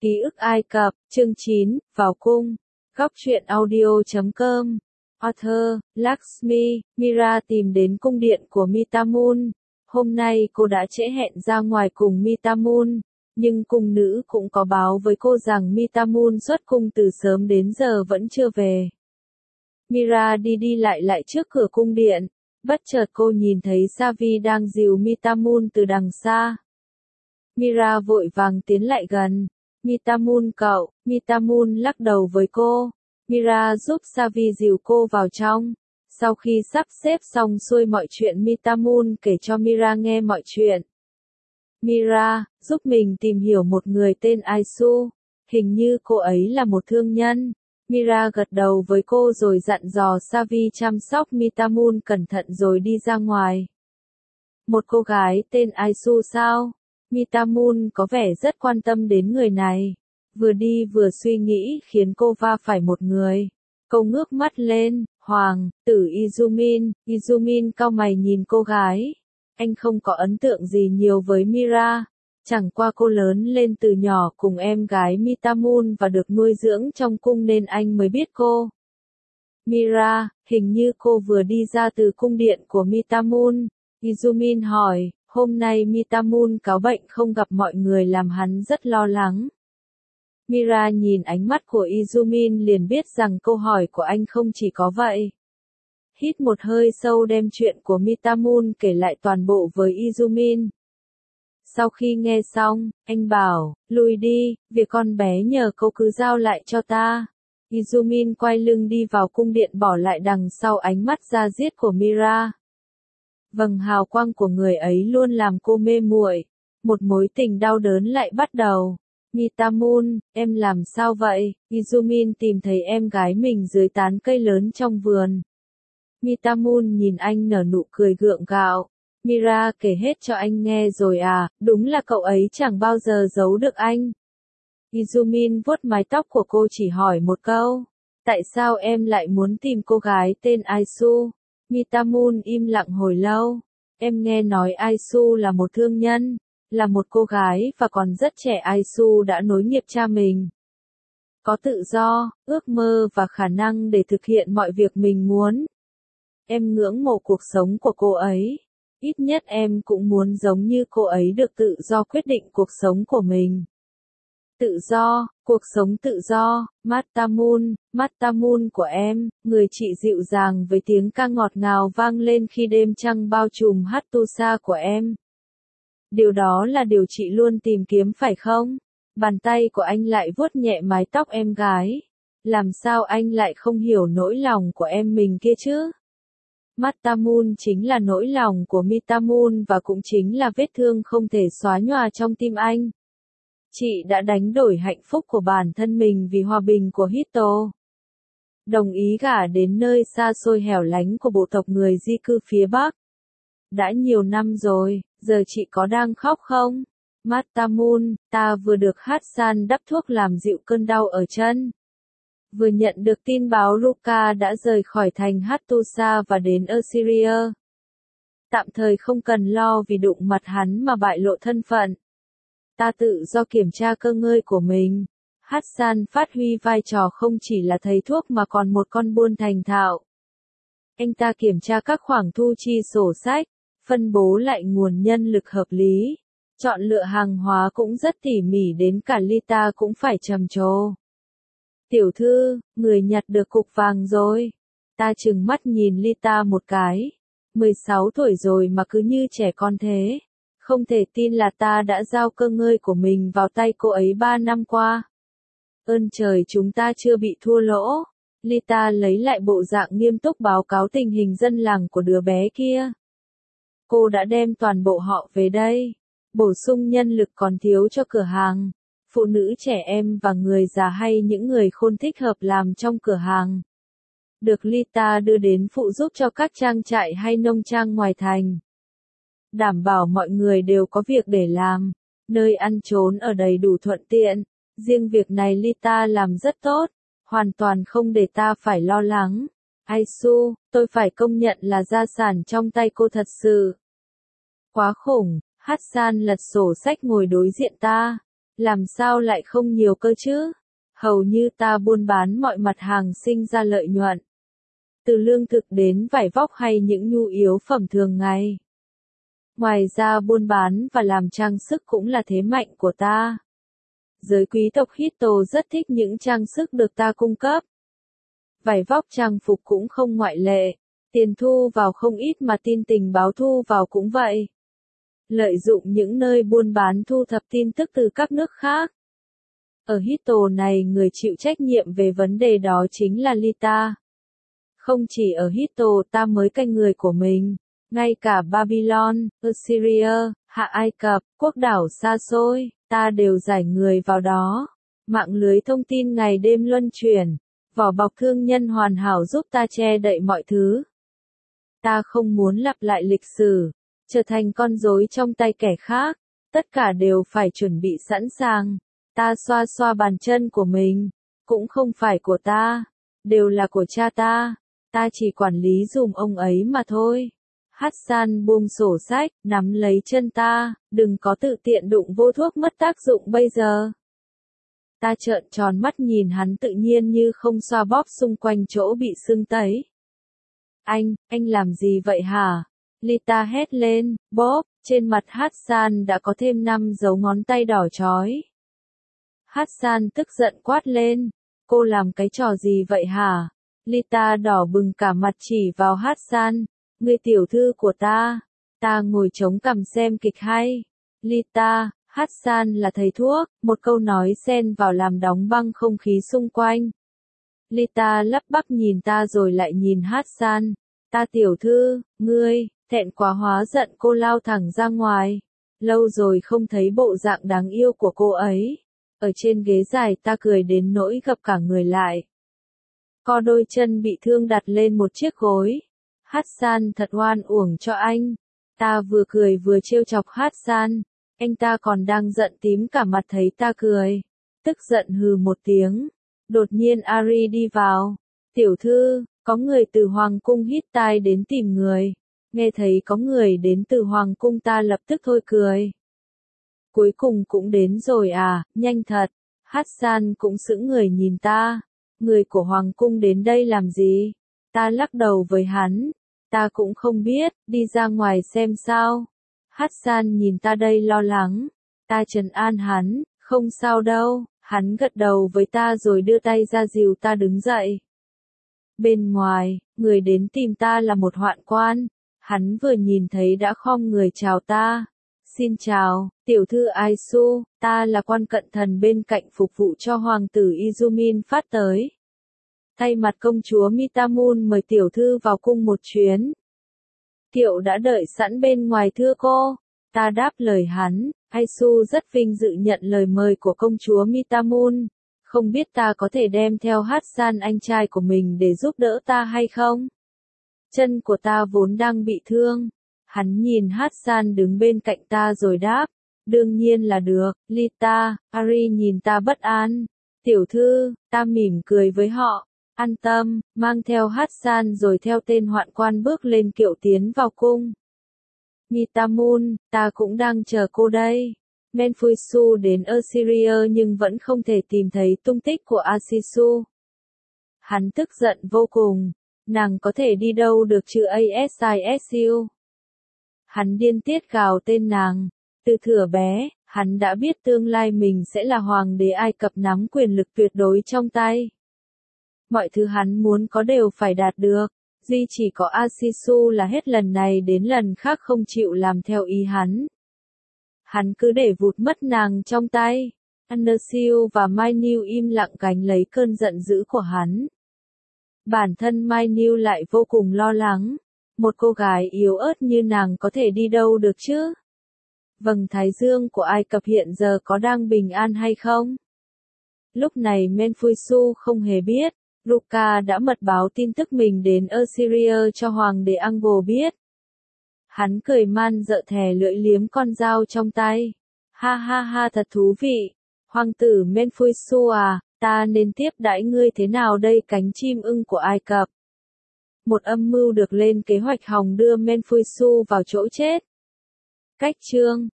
Ký ức Ai Cập, chương 9, vào cung. Góc truyện audio.com. Author, Lakshmi, Mira tìm đến cung điện của Mitamun. Hôm nay cô đã trễ hẹn ra ngoài cùng Mitamun, nhưng cung nữ cũng có báo với cô rằng Mitamun xuất cung từ sớm đến giờ vẫn chưa về. Mira đi lại trước cửa cung điện, bất chợt cô nhìn thấy Savi đang dìu Mitamun từ đằng xa. Mira vội vàng tiến lại gần. Mitamun cậu, Mitamun lắc đầu với cô. Mira giúp Savi dìu cô vào trong. Sau khi sắp xếp xong xuôi mọi chuyện, Mitamun kể cho Mira nghe mọi chuyện. Mira, giúp mình tìm hiểu một người tên Aisu. Hình như cô ấy là một thương nhân. Mira gật đầu với cô rồi dặn dò Savi chăm sóc Mitamun cẩn thận rồi đi ra ngoài. Một cô gái tên Aisu sao? Mitamun có vẻ rất quan tâm đến người này. Vừa đi vừa suy nghĩ khiến cô va phải một người. Cô ngước mắt lên, hoàng tử Izumin. Izumin cau mày nhìn cô gái. Anh không có ấn tượng gì nhiều với Mira. Chẳng qua cô lớn lên từ nhỏ cùng em gái Mitamun và được nuôi dưỡng trong cung nên anh mới biết cô. Mira, hình như cô vừa đi ra từ cung điện của Mitamun. Izumin hỏi. Hôm nay Mitamun cáo bệnh không gặp mọi người làm hắn rất lo lắng. Mira nhìn ánh mắt của Izumin liền biết rằng câu hỏi của anh không chỉ có vậy. Hít một hơi sâu đem chuyện của Mitamun kể lại toàn bộ với Izumin. Sau khi nghe xong, anh bảo, lui đi, việc con bé nhờ cô cứ giao lại cho ta. Izumin quay lưng đi vào cung điện bỏ lại đằng sau ánh mắt da diết của Mira. Vầng hào quang của người ấy luôn làm cô mê muội. Một mối tình đau đớn lại bắt đầu. Mitamun, em làm sao vậy? Izumin tìm thấy em gái mình dưới tán cây lớn trong vườn. Mitamun nhìn anh nở nụ cười gượng gạo. Mira kể hết cho anh nghe rồi à, đúng là cậu ấy chẳng bao giờ giấu được anh. Izumin vuốt mái tóc của cô chỉ hỏi một câu. Tại sao em lại muốn tìm cô gái tên Aisu? Mitamun im lặng hồi lâu. Em nghe nói Aisu là một thương nhân, là một cô gái và còn rất trẻ. Aisu đã nối nghiệp cha mình. Có tự do, ước mơ và khả năng để thực hiện mọi việc mình muốn. Em ngưỡng mộ cuộc sống của cô ấy. Ít nhất em cũng muốn giống như cô ấy được tự do quyết định cuộc sống của mình. Tự do, cuộc sống tự do, Matamun của em, người chị dịu dàng với tiếng ca ngọt ngào vang lên khi đêm trăng bao trùm Hattusa của em. Điều đó là điều chị luôn tìm kiếm phải không? Bàn tay của anh lại vuốt nhẹ mái tóc em gái. Làm sao anh lại không hiểu nỗi lòng của em mình kia chứ? Matamun chính là nỗi lòng của Mitamun và cũng chính là vết thương không thể xóa nhòa trong tim anh. Chị đã đánh đổi hạnh phúc của bản thân mình vì hòa bình của Hitto. Đồng ý gả đến nơi xa xôi hẻo lánh của bộ tộc người di cư phía Bắc. Đã nhiều năm rồi, giờ chị có đang khóc không? Matamun, ta vừa được Hassan đắp thuốc làm dịu cơn đau ở chân. Vừa nhận được tin báo Ruka đã rời khỏi thành Hattusa và đến Assyria. Tạm thời không cần lo vì đụng mặt hắn mà bại lộ thân phận. Ta tự do kiểm tra cơ ngơi của mình. Hassan phát huy vai trò không chỉ là thầy thuốc mà còn một con buôn thành thạo. Anh ta kiểm tra các khoản thu chi sổ sách, phân bố lại nguồn nhân lực hợp lý. Chọn lựa hàng hóa cũng rất tỉ mỉ đến cả Lita cũng phải trầm trồ. Tiểu thư, người nhặt được cục vàng rồi. Ta trừng mắt nhìn Lita một cái. 16 tuổi rồi mà cứ như trẻ con thế. Không thể tin là ta đã giao cơ ngơi của mình vào tay cô ấy 3 năm qua. Ơn trời chúng ta chưa bị thua lỗ. Lita lấy lại bộ dạng nghiêm túc báo cáo tình hình dân làng của đứa bé kia. Cô đã đem toàn bộ họ về đây. Bổ sung nhân lực còn thiếu cho cửa hàng. Phụ nữ trẻ em và người già hay những người khôn thích hợp làm trong cửa hàng. Được Lita đưa đến phụ giúp cho các trang trại hay nông trang ngoài thành. Đảm bảo mọi người đều có việc để làm. Nơi ăn trốn ở đầy đủ thuận tiện. Riêng việc này Lita làm rất tốt. Hoàn toàn không để ta phải lo lắng. Aisu, tôi phải công nhận là gia sản trong tay cô thật sự quá khủng. Hassan lật sổ sách ngồi đối diện ta. Làm sao lại không nhiều cơ chứ? Hầu như ta buôn bán mọi mặt hàng sinh ra lợi nhuận. Từ lương thực đến vải vóc hay những nhu yếu phẩm thường ngày. Ngoài ra buôn bán và làm trang sức cũng là thế mạnh của ta. Giới quý tộc Hitto rất thích những trang sức được ta cung cấp. Vải vóc trang phục cũng không ngoại lệ. Tiền thu vào không ít mà tin tình báo thu vào cũng vậy. Lợi dụng những nơi buôn bán thu thập tin tức từ các nước khác. Ở Hitto này người chịu trách nhiệm về vấn đề đó chính là Lita. Không chỉ ở Hitto ta mới canh người của mình, ngay cả Babylon, Assyria, Hạ Ai Cập, quốc đảo xa xôi, ta đều giải người vào đó. Mạng lưới thông tin ngày đêm luân chuyển, vỏ bọc thương nhân hoàn hảo giúp ta che đậy mọi thứ. Ta không muốn lặp lại lịch sử, trở thành con rối trong tay kẻ khác, tất cả đều phải chuẩn bị sẵn sàng. Ta xoa xoa bàn chân của mình, cũng không phải của ta, đều là của cha ta chỉ quản lý dùm ông ấy mà thôi. Hassan buông sổ sách, nắm lấy chân ta, đừng có tự tiện đụng vô thuốc mất tác dụng bây giờ. Ta trợn tròn mắt nhìn hắn tự nhiên như không xoa bóp xung quanh chỗ bị sưng tấy. Anh làm gì vậy hả? Lita hét lên, bóp, trên mặt Hassan đã có thêm 5 dấu ngón tay đỏ chói. Hassan tức giận quát lên, cô làm cái trò gì vậy hả? Lita đỏ bừng cả mặt chỉ vào Hassan, người tiểu thư của ta ngồi chống cằm xem kịch hay. Lita, Hassan là thầy thuốc, một câu nói xen vào làm đóng băng không khí xung quanh. Lita lắp bắp nhìn ta rồi lại nhìn Hassan, ta tiểu thư, ngươi, thẹn quá hóa giận cô lao thẳng ra ngoài. Lâu rồi không thấy bộ dạng đáng yêu của cô ấy. Ở trên ghế dài ta cười đến nỗi gập cả người lại. Co đôi chân bị thương đặt lên một chiếc gối. Hassan thật oan uổng cho anh. Ta vừa cười vừa trêu chọc Hassan. Anh ta còn đang giận tím cả mặt thấy ta cười. Tức giận hừ một tiếng. Đột nhiên Ari đi vào. Tiểu thư, có người từ Hoàng cung Hittite đến tìm người. Nghe thấy có người đến từ Hoàng cung ta lập tức thôi cười. Cuối cùng cũng đến rồi à, nhanh thật. Hassan cũng sững người nhìn ta. Người của Hoàng cung đến đây làm gì? Ta lắc đầu với hắn. Ta cũng không biết, đi ra ngoài xem sao. Hassan nhìn ta đây lo lắng. Ta trấn an hắn, không sao đâu. Hắn gật đầu với ta rồi đưa tay ra dìu ta đứng dậy. Bên ngoài, người đến tìm ta là một hoạn quan. Hắn vừa nhìn thấy đã khom người chào ta. Xin chào, tiểu thư Aisu, ta là quan cận thần bên cạnh phục vụ cho hoàng tử Izumin phát tới. Thay mặt công chúa Mitamun mời tiểu thư vào cung một chuyến. Kiệu đã đợi sẵn bên ngoài thưa cô. Ta đáp lời hắn, Aisu rất vinh dự nhận lời mời của công chúa Mitamun. Không biết ta có thể đem theo Hassan anh trai của mình để giúp đỡ ta hay không? Chân của ta vốn đang bị thương. Hắn nhìn Hassan đứng bên cạnh ta rồi đáp. Đương nhiên là được, Lita. Ari nhìn ta bất an. Tiểu thư, ta mỉm cười với họ. An tâm, mang theo Hassan rồi theo tên hoạn quan bước lên kiệu tiến vào cung. Mitamun, ta cũng đang chờ cô đây. Menfuisu đến Assyria nhưng vẫn không thể tìm thấy tung tích của Asisu. Hắn tức giận vô cùng. Nàng có thể đi đâu được chứ Asisu? Hắn điên tiết gào tên nàng. Từ thuở bé, hắn đã biết tương lai mình sẽ là hoàng đế Ai Cập nắm quyền lực tuyệt đối trong tay. Mọi thứ hắn muốn có đều phải đạt được. Duy chỉ có Asisu là hết lần này đến lần khác không chịu làm theo ý hắn. Hắn cứ để vụt mất nàng trong tay. Andersiu và Mai Niu im lặng gánh lấy cơn giận dữ của hắn. Bản thân Mai Niu lại vô cùng lo lắng. Một cô gái yếu ớt như nàng có thể đi đâu được chứ? Vầng thái dương của Ai Cập hiện giờ có đang bình an hay không? Lúc này Menfuisu không hề biết. Ruka đã mật báo tin tức mình đến Assyria cho hoàng đế Angbo biết. Hắn cười man rợ thè lưỡi liếm con dao trong tay. Ha ha ha thật thú vị. Hoàng tử Menfuisu à, ta nên tiếp đãi ngươi thế nào đây cánh chim ưng của Ai Cập? Một âm mưu được lên kế hoạch hòng đưa Menfuisu vào chỗ chết. Cách chương